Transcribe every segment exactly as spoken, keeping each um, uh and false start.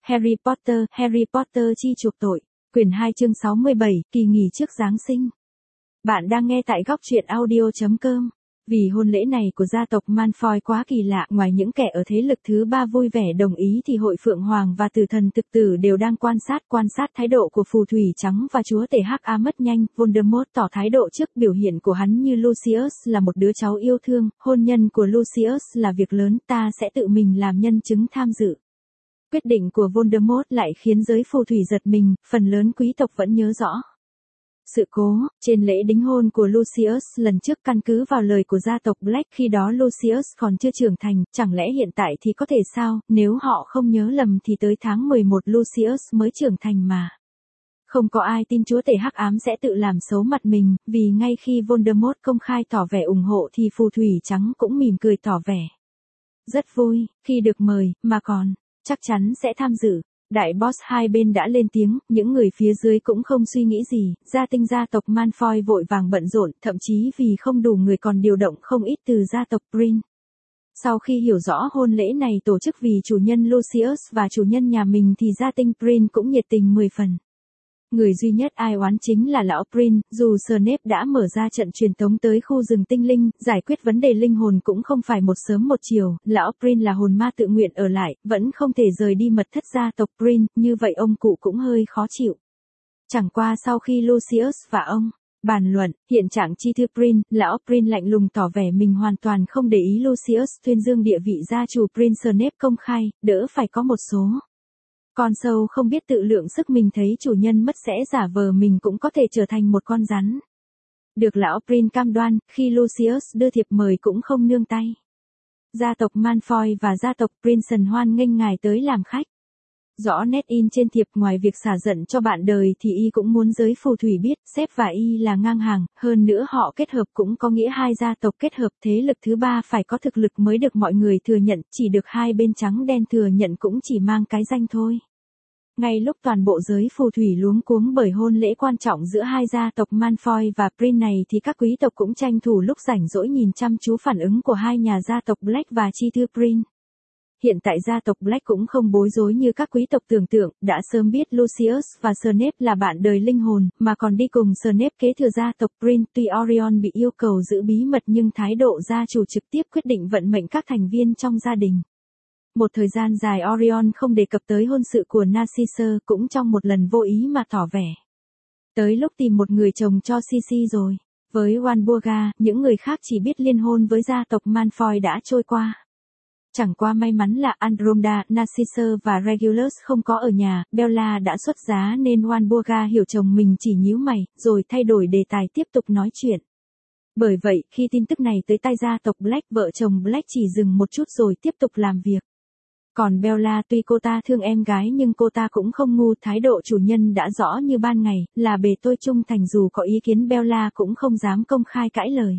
Harry Potter, Harry Potter chi chuộc tội, quyển hai chương sáu mươi bảy, kỳ nghỉ trước Giáng sinh. Bạn đang nghe tại góc truyện audio chấm com. Vì hôn lễ này của gia tộc Malfoy quá kỳ lạ, ngoài những kẻ ở thế lực thứ ba vui vẻ đồng ý thì hội Phượng Hoàng và Tử Thần Thực Tử đều đang quan sát quan sát thái độ của phù thủy trắng và chúa tể hắc ám mất nhanh. Voldemort tỏ thái độ trước biểu hiện của hắn như Lucius là một đứa cháu yêu thương, hôn nhân của Lucius là việc lớn, ta sẽ tự mình làm nhân chứng tham dự. Quyết định của Voldemort lại khiến giới phù thủy giật mình, phần lớn quý tộc vẫn nhớ rõ. Sự cố, trên lễ đính hôn của Lucius lần trước căn cứ vào lời của gia tộc Black khi đó Lucius còn chưa trưởng thành, chẳng lẽ hiện tại thì có thể sao, nếu họ không nhớ lầm thì tới tháng mười một Lucius mới trưởng thành mà. Không có ai tin chúa tể hắc ám sẽ tự làm xấu mặt mình, vì ngay khi Voldemort công khai tỏ vẻ ủng hộ thì phù thủy trắng cũng mỉm cười tỏ vẻ rất vui, khi được mời, mà còn, chắc chắn sẽ tham dự. Đại boss hai bên đã lên tiếng, những người phía dưới cũng không suy nghĩ gì, gia tinh gia tộc Malfoy vội vàng bận rộn, thậm chí vì không đủ người còn điều động không ít từ gia tộc Prin. Sau khi hiểu rõ hôn lễ này tổ chức vì chủ nhân Lucius và chủ nhân nhà mình thì gia tinh Prin cũng nhiệt tình mười phần. Người duy nhất ai oán chính là lão Prin, dù Snape đã mở ra trận truyền tống tới khu rừng tinh linh, giải quyết vấn đề linh hồn cũng không phải một sớm một chiều, lão Prin là hồn ma tự nguyện ở lại, vẫn không thể rời đi mật thất gia tộc Prin, như vậy ông cụ cũng hơi khó chịu. Chẳng qua sau khi Lucius và ông bàn luận, hiện trạng chi thư Prin, lão Prin lạnh lùng tỏ vẻ mình hoàn toàn không để ý Lucius tuyên dương địa vị gia chủ Prin. Snape công khai, đỡ phải có một số con sâu không biết tự lượng sức, mình thấy chủ nhân mất sẽ giả vờ mình cũng có thể trở thành một con rắn. Được lão Prin cam đoan, khi Lucius đưa thiệp mời cũng không nương tay. Gia tộc Malfoy và gia tộc Princeton hoan nghênh ngài tới làm khách. Rõ nét in trên thiệp, ngoài việc xả giận cho bạn đời thì y cũng muốn giới phù thủy biết, sếp và y là ngang hàng, hơn nữa họ kết hợp cũng có nghĩa hai gia tộc kết hợp, thế lực thứ ba phải có thực lực mới được mọi người thừa nhận, chỉ được hai bên trắng đen thừa nhận cũng chỉ mang cái danh thôi. Ngay lúc toàn bộ giới phù thủy luống cuống bởi hôn lễ quan trọng giữa hai gia tộc Malfoy và Prin này thì các quý tộc cũng tranh thủ lúc rảnh rỗi nhìn chăm chú phản ứng của hai nhà gia tộc Black và chi thư Prin. Hiện tại gia tộc Black cũng không bối rối như các quý tộc tưởng tượng, đã sớm biết Lucius và Snape là bạn đời linh hồn, mà còn đi cùng Snape kế thừa gia tộc Prin. Tuy Orion bị yêu cầu giữ bí mật nhưng thái độ gia chủ trực tiếp quyết định vận mệnh các thành viên trong gia đình. Một thời gian dài Orion không đề cập tới hôn sự của Narcissa, cũng trong một lần vô ý mà tỏ vẻ tới lúc tìm một người chồng cho Sisi rồi. Với Walburga, những người khác chỉ biết liên hôn với gia tộc Malfoy đã trôi qua. Chẳng qua may mắn là Andromeda, Narcissa và Regulus không có ở nhà, Bella đã xuất giá nên Walburga hiểu chồng mình chỉ nhíu mày, rồi thay đổi đề tài tiếp tục nói chuyện. Bởi vậy, khi tin tức này tới tai gia tộc Black, vợ chồng Black chỉ dừng một chút rồi tiếp tục làm việc. Còn Bella, tuy cô ta thương em gái nhưng cô ta cũng không ngu, thái độ chủ nhân đã rõ như ban ngày, là bề tôi trung thành, dù có ý kiến Bella cũng không dám công khai cãi lời.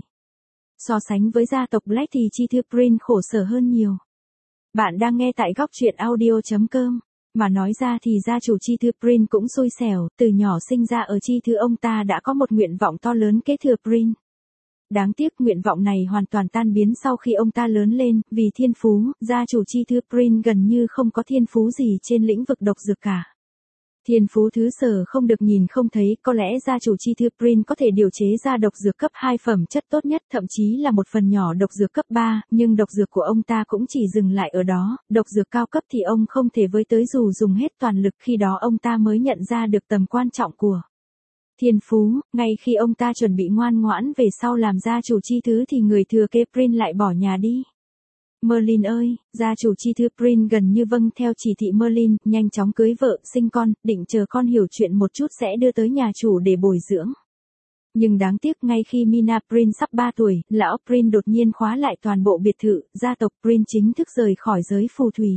So sánh với gia tộc Black thì chi thư Prin khổ sở hơn nhiều. Bạn đang nghe tại góc truyện audio chấm com. Mà nói ra thì gia chủ chi thư Prin cũng xui xẻo, từ nhỏ sinh ra ở chi thư ông ta đã có một nguyện vọng to lớn kế thừa Prin. Đáng tiếc nguyện vọng này hoàn toàn tan biến sau khi ông ta lớn lên, vì thiên phú, gia chủ chi thư Prin gần như không có thiên phú gì trên lĩnh vực độc dược cả. Thiên phú thứ sở không được nhìn không thấy, có lẽ gia chủ chi thư Prin có thể điều chế ra độc dược cấp hai phẩm chất tốt nhất, thậm chí là một phần nhỏ độc dược cấp ba, nhưng độc dược của ông ta cũng chỉ dừng lại ở đó, độc dược cao cấp thì ông không thể với tới dù dùng hết toàn lực, khi đó ông ta mới nhận ra được tầm quan trọng của thiên phú. Ngay khi ông ta chuẩn bị ngoan ngoãn về sau làm gia chủ chi thứ thì người thừa kế Prin lại bỏ nhà đi. Merlin ơi, gia chủ chi thư Prin gần như vâng theo chỉ thị Merlin, nhanh chóng cưới vợ, sinh con, định chờ con hiểu chuyện một chút sẽ đưa tới nhà chủ để bồi dưỡng. Nhưng đáng tiếc ngay khi Mina Prin sắp ba tuổi, lão Prin đột nhiên khóa lại toàn bộ biệt thự, gia tộc Prin chính thức rời khỏi giới phù thủy.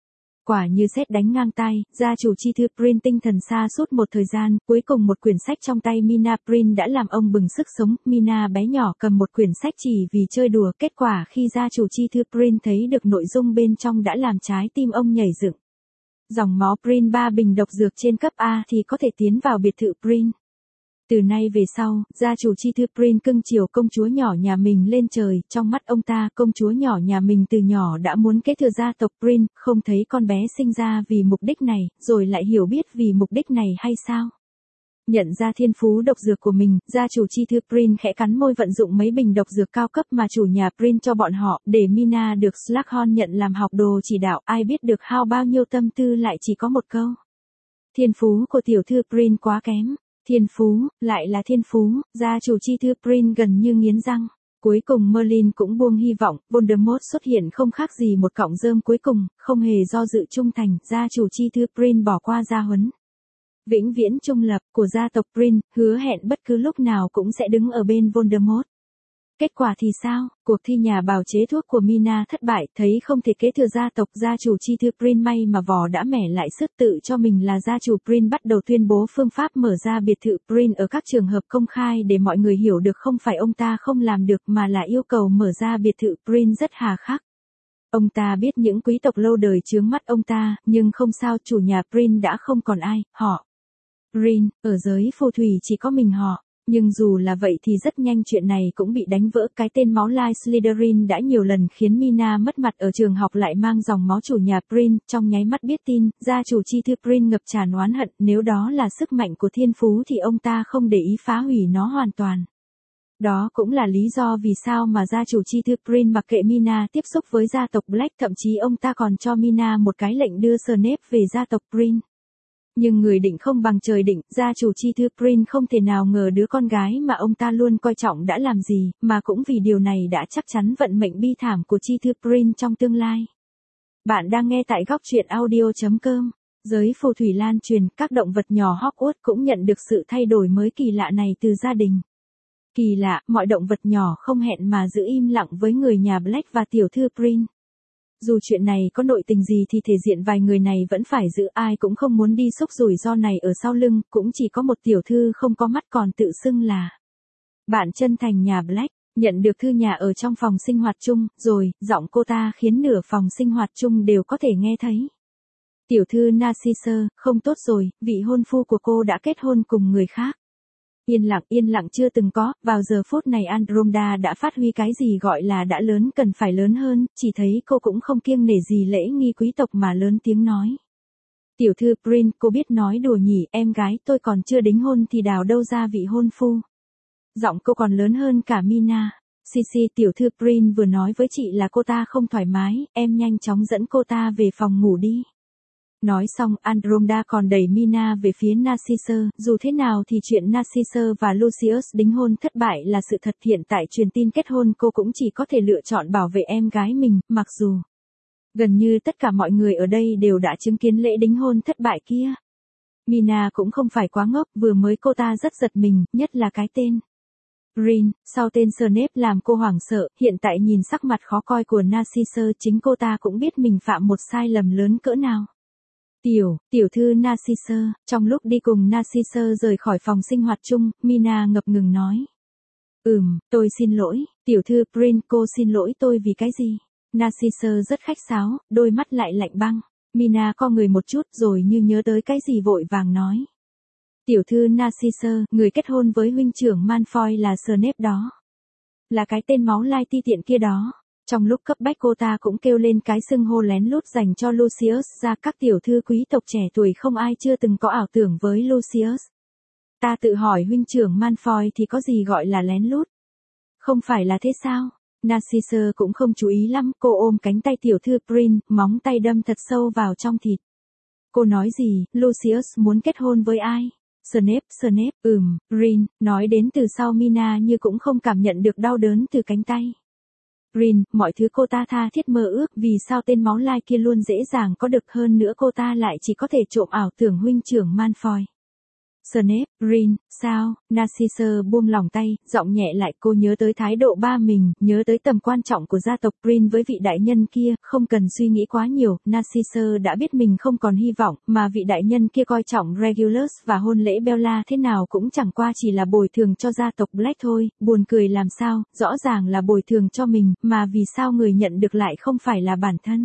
Quả như sét đánh ngang tai, gia chủ chi thư Prin tinh thần sa sút một thời gian, cuối cùng một quyển sách trong tay Mina Prin đã làm ông bừng sức sống. Mina bé nhỏ cầm một quyển sách chỉ vì chơi đùa, kết quả khi gia chủ chi thư Prin thấy được nội dung bên trong đã làm trái tim ông nhảy dựng. Dòng máu Prin ba bình độc dược trên cấp A thì có thể tiến vào biệt thự Prin. Từ nay về sau, gia chủ Chi Thư Prince cưng chiều công chúa nhỏ nhà mình lên trời, trong mắt ông ta, công chúa nhỏ nhà mình từ nhỏ đã muốn kế thừa gia tộc Prince, không thấy con bé sinh ra vì mục đích này, rồi lại hiểu biết vì mục đích này hay sao? Nhận ra thiên phú độc dược của mình, gia chủ Chi Thư Prince khẽ cắn môi vận dụng mấy bình độc dược cao cấp mà chủ nhà Prince cho bọn họ, để Mina được Slughorn nhận làm học đồ chỉ đạo, ai biết được hao bao nhiêu tâm tư lại chỉ có một câu. Thiên phú của tiểu thư Prince quá kém. Thiên phú, lại là thiên phú, gia chủ Chi Thư Prince gần như nghiến răng. Cuối cùng Merlin cũng buông hy vọng, Voldemort xuất hiện không khác gì một cọng rơm cuối cùng, không hề do dự trung thành, gia chủ Chi Thư Prince bỏ qua gia huấn. Vĩnh viễn trung lập của gia tộc Prince, hứa hẹn bất cứ lúc nào cũng sẽ đứng ở bên Voldemort. Kết quả thì sao? Cuộc thi nhà bào chế thuốc của Mina thất bại, thấy không thể kế thừa gia tộc, gia chủ Chi Thư Prince may mà vò đã mẻ lại sức tự cho mình là gia chủ Prince bắt đầu tuyên bố phương pháp mở ra biệt thự Prince ở các trường hợp công khai để mọi người hiểu được không phải ông ta không làm được mà là yêu cầu mở ra biệt thự Prince rất hà khắc. Ông ta biết những quý tộc lâu đời chướng mắt ông ta, nhưng không sao, chủ nhà Prince đã không còn ai, họ. Prince, ở giới phù thủy chỉ có mình họ. Nhưng dù là vậy thì rất nhanh chuyện này cũng bị đánh vỡ, cái tên máu lai Slytherin đã nhiều lần khiến Mina mất mặt ở trường học lại mang dòng máu chủ nhà Prince, trong nháy mắt biết tin, gia chủ Chi Thư Prince ngập tràn oán hận, nếu đó là sức mạnh của thiên phú thì ông ta không để ý phá hủy nó hoàn toàn. Đó cũng là lý do vì sao mà gia chủ Chi Thư Prince mặc kệ Mina tiếp xúc với gia tộc Black, thậm chí ông ta còn cho Mina một cái lệnh đưa Snape về gia tộc Prince. Nhưng người định không bằng trời định, gia chủ Chi Thư Prince không thể nào ngờ đứa con gái mà ông ta luôn coi trọng đã làm gì, mà cũng vì điều này đã chắc chắn vận mệnh bi thảm của Chi Thư Prince trong tương lai. Bạn đang nghe tại góc truyện audio chấm com. Giới phù thủy lan truyền, các động vật nhỏ Hogwarts cũng nhận được sự thay đổi mới kỳ lạ này từ gia đình. Kỳ lạ, mọi động vật nhỏ không hẹn mà giữ im lặng với người nhà Black và tiểu thư Prince. Dù chuyện này có nội tình gì thì thể diện vài người này vẫn phải giữ, ai cũng không muốn đi xúc rủi ro này ở sau lưng, cũng chỉ có một tiểu thư không có mắt còn tự xưng là bạn chân thành nhà Black. Nhận được thư nhà ở trong phòng sinh hoạt chung, rồi, giọng cô ta khiến nửa phòng sinh hoạt chung đều có thể nghe thấy. Tiểu thư Narcissa, không tốt rồi, vị hôn phu của cô đã kết hôn cùng người khác. Yên lặng, yên lặng chưa từng có, vào giờ phút này Andromeda đã phát huy cái gì gọi là đã lớn cần phải lớn hơn, chỉ thấy cô cũng không kiêng nể gì lễ nghi quý tộc mà lớn tiếng nói. Tiểu thư Prince, cô biết nói đùa nhỉ, em gái tôi còn chưa đính hôn thì đào đâu ra vị hôn phu. Giọng cô còn lớn hơn cả Mina. Sisi, tiểu thư Prince vừa nói với chị là cô ta không thoải mái, em nhanh chóng dẫn cô ta về phòng ngủ đi. Nói xong, Andromeda còn đẩy Mina về phía Narcissa, dù thế nào thì chuyện Narcissa và Lucius đính hôn thất bại là sự thật, hiện tại truyền tin kết hôn cô cũng chỉ có thể lựa chọn bảo vệ em gái mình, mặc dù gần như tất cả mọi người ở đây đều đã chứng kiến lễ đính hôn thất bại kia. Mina cũng không phải quá ngốc, vừa mới cô ta rất giật mình, nhất là cái tên Prince, sau tên Snape làm cô hoảng sợ, hiện tại nhìn sắc mặt khó coi của Narcissa chính cô ta cũng biết mình phạm một sai lầm lớn cỡ nào. Tiểu, tiểu thư Narcissa, trong lúc đi cùng Narcissa rời khỏi phòng sinh hoạt chung, Mina ngập ngừng nói. Ừm, tôi xin lỗi, tiểu thư Prince, cô xin lỗi tôi vì cái gì? Narcissa rất khách sáo, đôi mắt lại lạnh băng. Mina co người một chút rồi như nhớ tới cái gì vội vàng nói. Tiểu thư Narcissa, người kết hôn với huynh trưởng Malfoy là Snape đó. Là cái tên máu lai ti tiện kia đó. Trong lúc cấp bách cô ta cũng kêu lên cái xưng hô lén lút dành cho Lucius ra, các tiểu thư quý tộc trẻ tuổi không ai chưa từng có ảo tưởng với Lucius. Ta tự hỏi huynh trưởng Malfoy thì có gì gọi là lén lút? Không phải là thế sao? Narcissa cũng không chú ý lắm, cô ôm cánh tay tiểu thư Prince, móng tay đâm thật sâu vào trong thịt. Cô nói gì, Lucius muốn kết hôn với ai? Snape, Snape, ừm, Prince, nói đến từ sau Mina như cũng không cảm nhận được đau đớn từ cánh tay. Prince, mọi thứ cô ta tha thiết mơ ước, vì sao tên máu lai kia luôn dễ dàng có được, hơn nữa cô ta lại chỉ có thể trộm ảo tưởng huynh trưởng Malfoy. Snape, Prince, sao? Narcissa buông lỏng tay, giọng nhẹ lại, cô nhớ tới thái độ ba mình, nhớ tới tầm quan trọng của gia tộc Prince với vị đại nhân kia, không cần suy nghĩ quá nhiều, Narcissa đã biết mình không còn hy vọng, mà vị đại nhân kia coi trọng Regulus và hôn lễ Bella thế nào cũng chẳng qua chỉ là bồi thường cho gia tộc Black thôi, buồn cười làm sao, rõ ràng là bồi thường cho mình, mà vì sao người nhận được lại không phải là bản thân.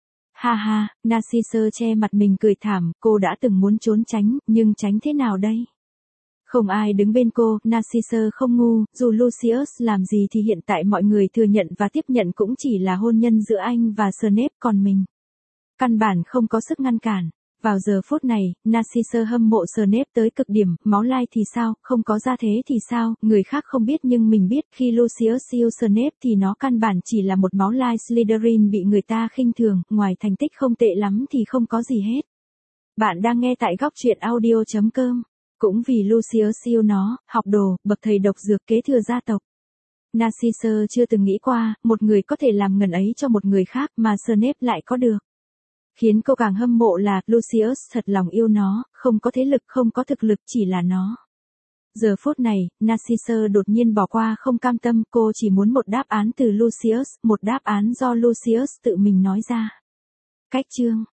Ha ha, Narcissa che mặt mình cười thảm, cô đã từng muốn trốn tránh, nhưng tránh thế nào đây? Không ai đứng bên cô, Narcissus không ngu, dù Lucius làm gì thì hiện tại mọi người thừa nhận và tiếp nhận cũng chỉ là hôn nhân giữa anh và Snape, còn mình căn bản không có sức ngăn cản. Vào giờ phút này, Narcissus hâm mộ Snape tới cực điểm, máu lai thì sao, không có gia thế thì sao, người khác không biết nhưng mình biết, khi Lucius yêu Snape thì nó căn bản chỉ là một máu lai Slytherin bị người ta khinh thường, ngoài thành tích không tệ lắm thì không có gì hết. Bạn đang nghe tại góc truyện audio chấm com. Cũng vì Lucius yêu nó, học đồ, bậc thầy độc dược kế thừa gia tộc. Narcissus chưa từng nghĩ qua, một người có thể làm ngần ấy cho một người khác mà Snape lại có được. Khiến cô càng hâm mộ là, Lucius thật lòng yêu nó, không có thế lực, không có thực lực, chỉ là nó. Giờ phút này, Narcissus đột nhiên bỏ qua không cam tâm, cô chỉ muốn một đáp án từ Lucius, một đáp án do Lucius tự mình nói ra. Cách chương